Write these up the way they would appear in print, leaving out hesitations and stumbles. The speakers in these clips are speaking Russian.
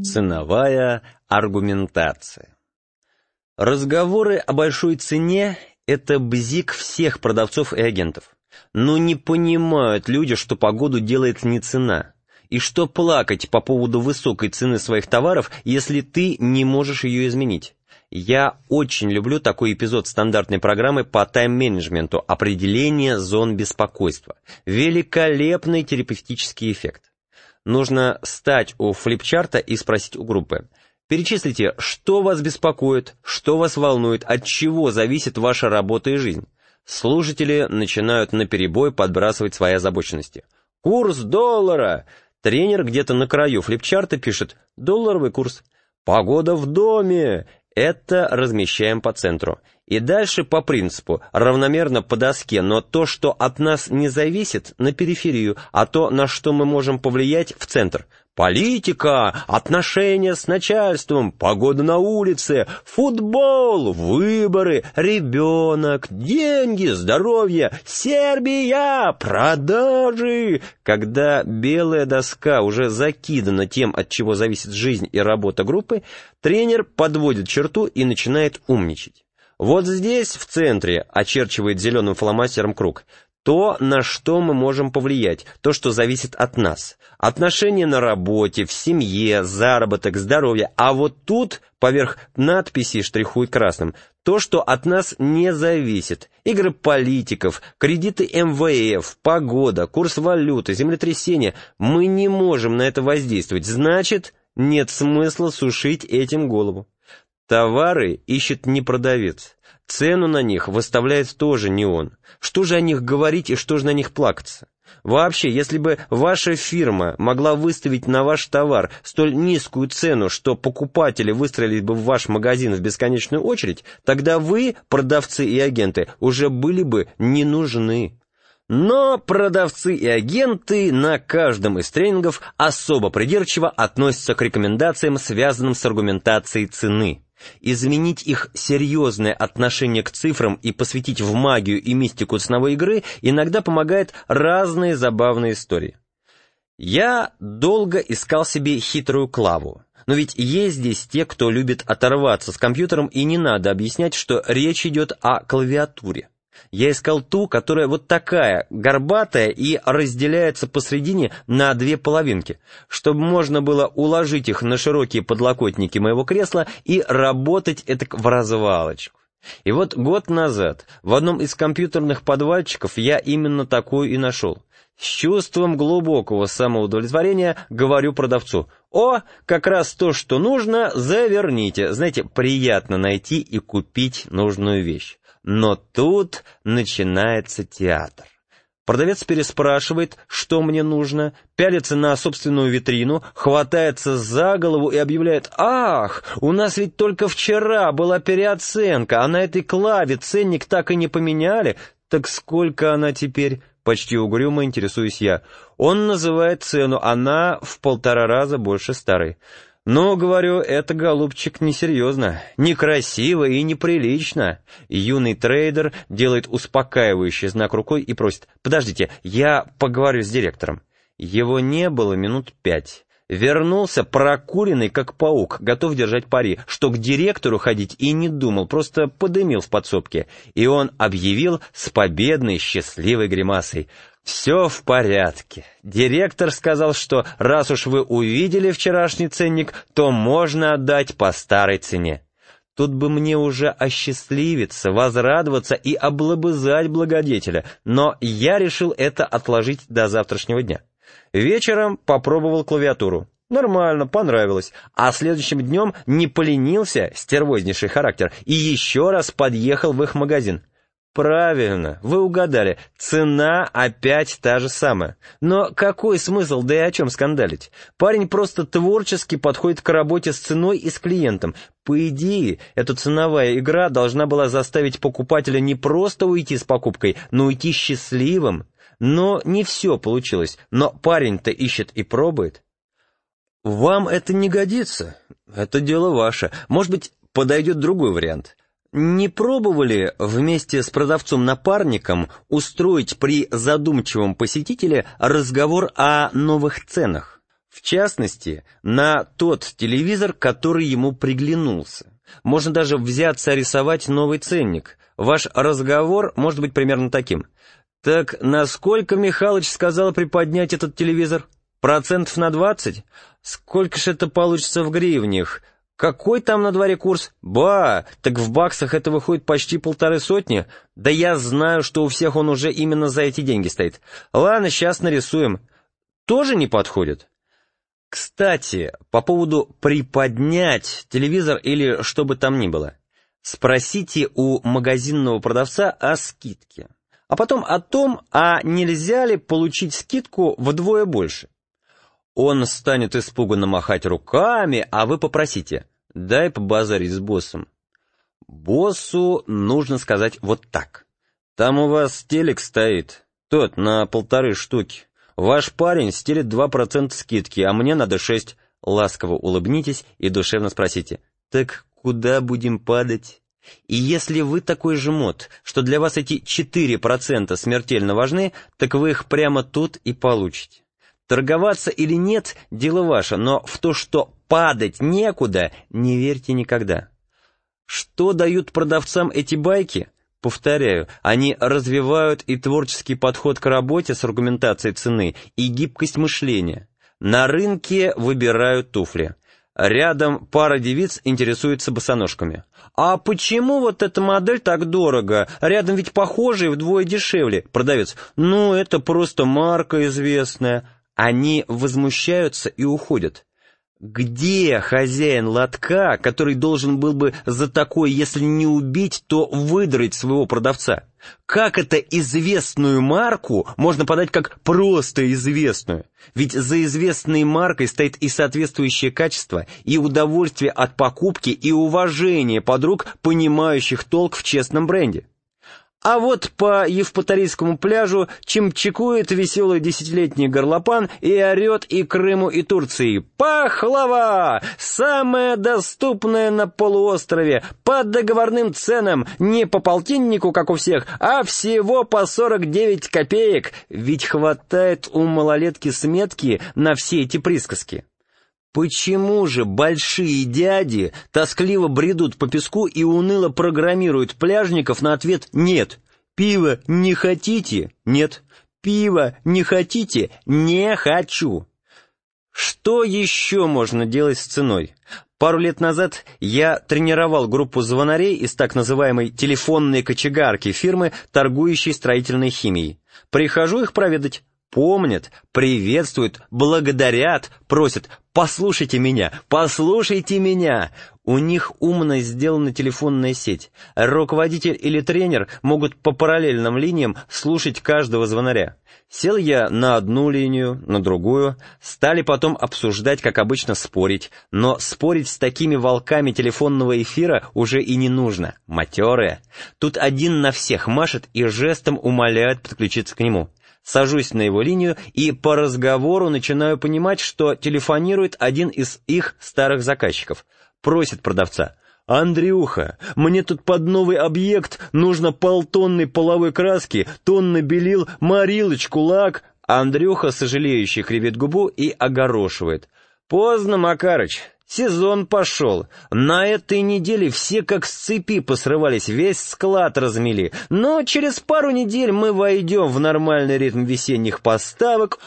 Ценовая аргументация. Разговоры о большой цене – это бзик всех продавцов и агентов. Но не понимают люди, что погоду делает не цена. И что плакать по поводу высокой цены своих товаров, если ты не можешь ее изменить. Я очень люблю такой эпизод стандартной программы по тайм-менеджменту «Определение зон беспокойства». Великолепный терапевтический эффект. Нужно стать у флипчарта и спросить у группы: перечислите, что вас беспокоит, что вас волнует, от чего зависит ваша работа и жизнь. Слушатели начинают наперебой подбрасывать свои озабоченности. Курс доллара. Тренер где-то на краю флипчарта пишет: долларовый курс. Погода в доме. Это размещаем по центру. И дальше по принципу, равномерно по доске, но то, что от нас не зависит, на периферию, а то, на что мы можем повлиять, в центр. Политика, отношения с начальством, погода на улице, футбол, выборы, ребенок, деньги, здоровье, Сербия, продажи. Когда белая доска уже закидана тем, от чего зависит жизнь и работа группы, тренер подводит черту и начинает умничать. Вот здесь, в центре, очерчивает зеленым фломастером круг, то, на что мы можем повлиять, то, что зависит от нас. Отношения на работе, в семье, заработок, здоровье. А вот тут, поверх надписи штрихует красным, то, что от нас не зависит. Игры политиков, кредиты МВФ, погода, курс валюты, землетрясения. Мы не можем на это воздействовать. Значит, нет смысла сушить этим голову. Товары ищет не продавец. Цену на них выставляет тоже не он. Что же о них говорить и что же на них плакаться? Вообще, если бы ваша фирма могла выставить на ваш товар столь низкую цену, что покупатели выстроились бы в ваш магазин в бесконечную очередь, тогда вы, продавцы и агенты, уже были бы не нужны. Но продавцы и агенты на каждом из тренингов особо придирчиво относятся к рекомендациям, связанным с аргументацией цены. Изменить их серьезное отношение к цифрам и посвятить в магию и мистику ценовой игры иногда помогает разные забавные истории. Я долго искал себе хитрую клаву. Но ведь есть здесь те, кто любит оторваться с компьютером, и не надо объяснять, что речь идет о клавиатуре. Я искал ту, которая вот такая, горбатая и разделяется посредине на две половинки, чтобы можно было уложить их на широкие подлокотники моего кресла и работать этак в развалочку. И вот год назад в одном из компьютерных подвальчиков я именно такую и нашел. С чувством глубокого самоудовлетворения говорю продавцу: «О, как раз то, что нужно, заверните». Знаете, приятно найти и купить нужную вещь. Но тут начинается театр. Продавец переспрашивает, что мне нужно, пялится на собственную витрину, хватается за голову и объявляет: «Ах, у нас ведь только вчера была переоценка, а на этой клаве ценник так и не поменяли. Так сколько она теперь?» Почти угрюмо интересуюсь я. Он называет цену, она в 1,5 раза больше старой. Но, говорю, это, голубчик, несерьезно, некрасиво и неприлично. Юный трейдер делает успокаивающий знак рукой и просит: «Подождите, я поговорю с директором». Его не было минут 5. Вернулся прокуренный, как паук, готов держать пари, что к директору ходить и не думал, просто подымил в подсобке. И он объявил с победной счастливой гримасой: «Все в порядке. Директор сказал, что раз уж вы увидели вчерашний ценник, то можно отдать по старой цене». Тут бы мне уже осчастливиться, возрадоваться и облобызать благодетеля, но я решил это отложить до завтрашнего дня. Вечером попробовал клавиатуру. Нормально, понравилось. А следующим днем не поленился, стервознейший характер, и еще раз подъехал в их магазин. Правильно, вы угадали, цена опять та же самая. Но какой смысл, да и о чем скандалить? Парень просто творчески подходит к работе с ценой и с клиентом. По идее, эта ценовая игра должна была заставить покупателя не просто уйти с покупкой, но уйти счастливым. Но не все получилось, но парень-то ищет и пробует. Вам это не годится, это дело ваше. Может быть, подойдет другой вариант. Не пробовали вместе с продавцом-напарником устроить при задумчивом посетителе разговор о новых ценах? В частности, на тот телевизор, который ему приглянулся. Можно даже взяться рисовать новый ценник. Ваш разговор может быть примерно таким. «Так насколько Михалыч сказал приподнять этот телевизор? Процентов на 20? Сколько ж это получится в гривнях? Какой там на дворе курс? Ба, так в баксах это выходит почти 150. Да я знаю, что у всех он уже именно за эти деньги стоит. Ладно, сейчас нарисуем. Тоже не подходит?» Кстати, по поводу «приподнять» телевизор или что бы там ни было. Спросите у магазинного продавца о скидке. А потом о том, а нельзя ли получить скидку вдвое больше. Он станет испуганно махать руками, а вы попросите: «Дай побазарить с боссом». Боссу нужно сказать вот так. «Там у вас телек стоит, тот на 1,5 штуки. Ваш парень стелит 2% скидки, а мне надо 6. Ласково улыбнитесь и душевно спросите: «Так куда будем падать?» И если вы такой жмот, что для вас эти 4% смертельно важны, так вы их прямо тут и получите. Торговаться или нет – дело ваше, но в то, что падать некуда, не верьте никогда. Что дают продавцам эти байки? Повторяю, они развивают и творческий подход к работе с аргументацией цены, и гибкость мышления. На рынке выбирают туфли. Рядом пара девиц интересуется босоножками. «А почему вот эта модель так дорого? Рядом ведь похожие вдвое дешевле». Продавец: «Ну, это просто марка известная». Они возмущаются и уходят. Где хозяин лотка, который должен был бы за такое, если не убить, то выдрать своего продавца? Как это известную марку можно подать как просто известную? Ведь за известной маркой стоит и соответствующее качество, и удовольствие от покупки, и уважение подруг, понимающих толк в честном бренде. А вот по Евпаторийскому пляжу чимчикует веселый 10-летний горлопан и орет и Крыму, и Турции: «Пахлава! Самая доступная на полуострове, по договорным ценам, не по полтиннику, как у всех, а всего по 49 копеек, ведь хватает у малолетки сметки на все эти присказки». Почему же большие дяди тоскливо бредут по песку и уныло программируют пляжников на ответ «нет»? «Пиво не хотите?» «Нет». «Пиво не хотите?» «Не хочу». Что еще можно делать с ценой? Пару лет назад я тренировал группу звонарей из так называемой телефонной кочегарки фирмы, торгующей строительной химией. Прихожу их проведать. Помнят, приветствуют, благодарят, просят: «Послушайте меня, послушайте меня». У них умно сделана телефонная сеть. Руководитель или тренер могут по параллельным линиям слушать каждого звонаря. Сел я на одну линию, на другую. Стали потом обсуждать, как обычно, спорить. Но спорить с такими волками телефонного эфира уже и не нужно. Матерые. Тут один на всех машет и жестом умоляет подключиться к нему. Сажусь на его линию и по разговору начинаю понимать, что телефонирует один из их старых заказчиков. Просит продавца: «Андрюха, мне тут под новый объект нужно 1,5 тонны половой краски, тонна белил, морилочку, лак». Андрюха, сожалеющий, кривит губу и огорошивает: «Поздно, Макарыч. Сезон пошел. На этой неделе все как с цепи посрывались, весь склад размели. Но через пару недель мы войдем в нормальный ритм весенних поставок».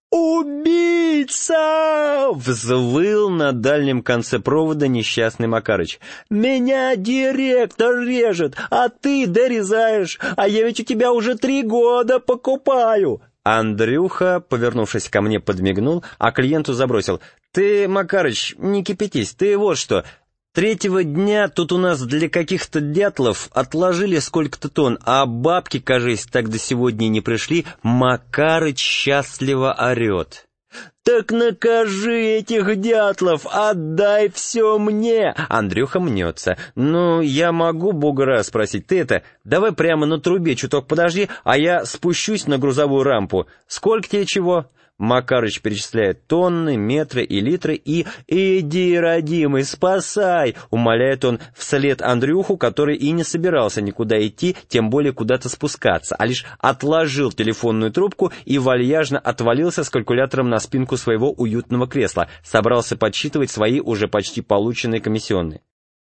«Убийца!» — взвыл на дальнем конце провода несчастный Макарыч. «Меня директор режет, а ты дорезаешь, а я ведь у тебя уже 3 года покупаю». Андрюха, повернувшись ко мне, подмигнул, а клиенту забросил: «Ты, Макарыч, не кипятись, ты вот что. 3-го дня тут у нас для каких-то дятлов отложили сколько-то тонн, а бабки, кажись, так до сегодня не пришли». Макарыч счастливо орет: «Так накажи этих дятлов, отдай все мне!» Андрюха мнется: «Ну, я могу бугра спросить, ты это, давай прямо на трубе чуток подожди, а я спущусь на грузовую рампу. Сколько тебе чего?» Макарыч перечисляет тонны, метры и литры и «Иди, родимый, спасай!» умоляет он вслед Андрюху, который и не собирался никуда идти, тем более куда-то спускаться, а лишь отложил телефонную трубку и вальяжно отвалился с калькулятором на спинку своего уютного кресла, собрался подсчитывать свои уже почти полученные комиссионные.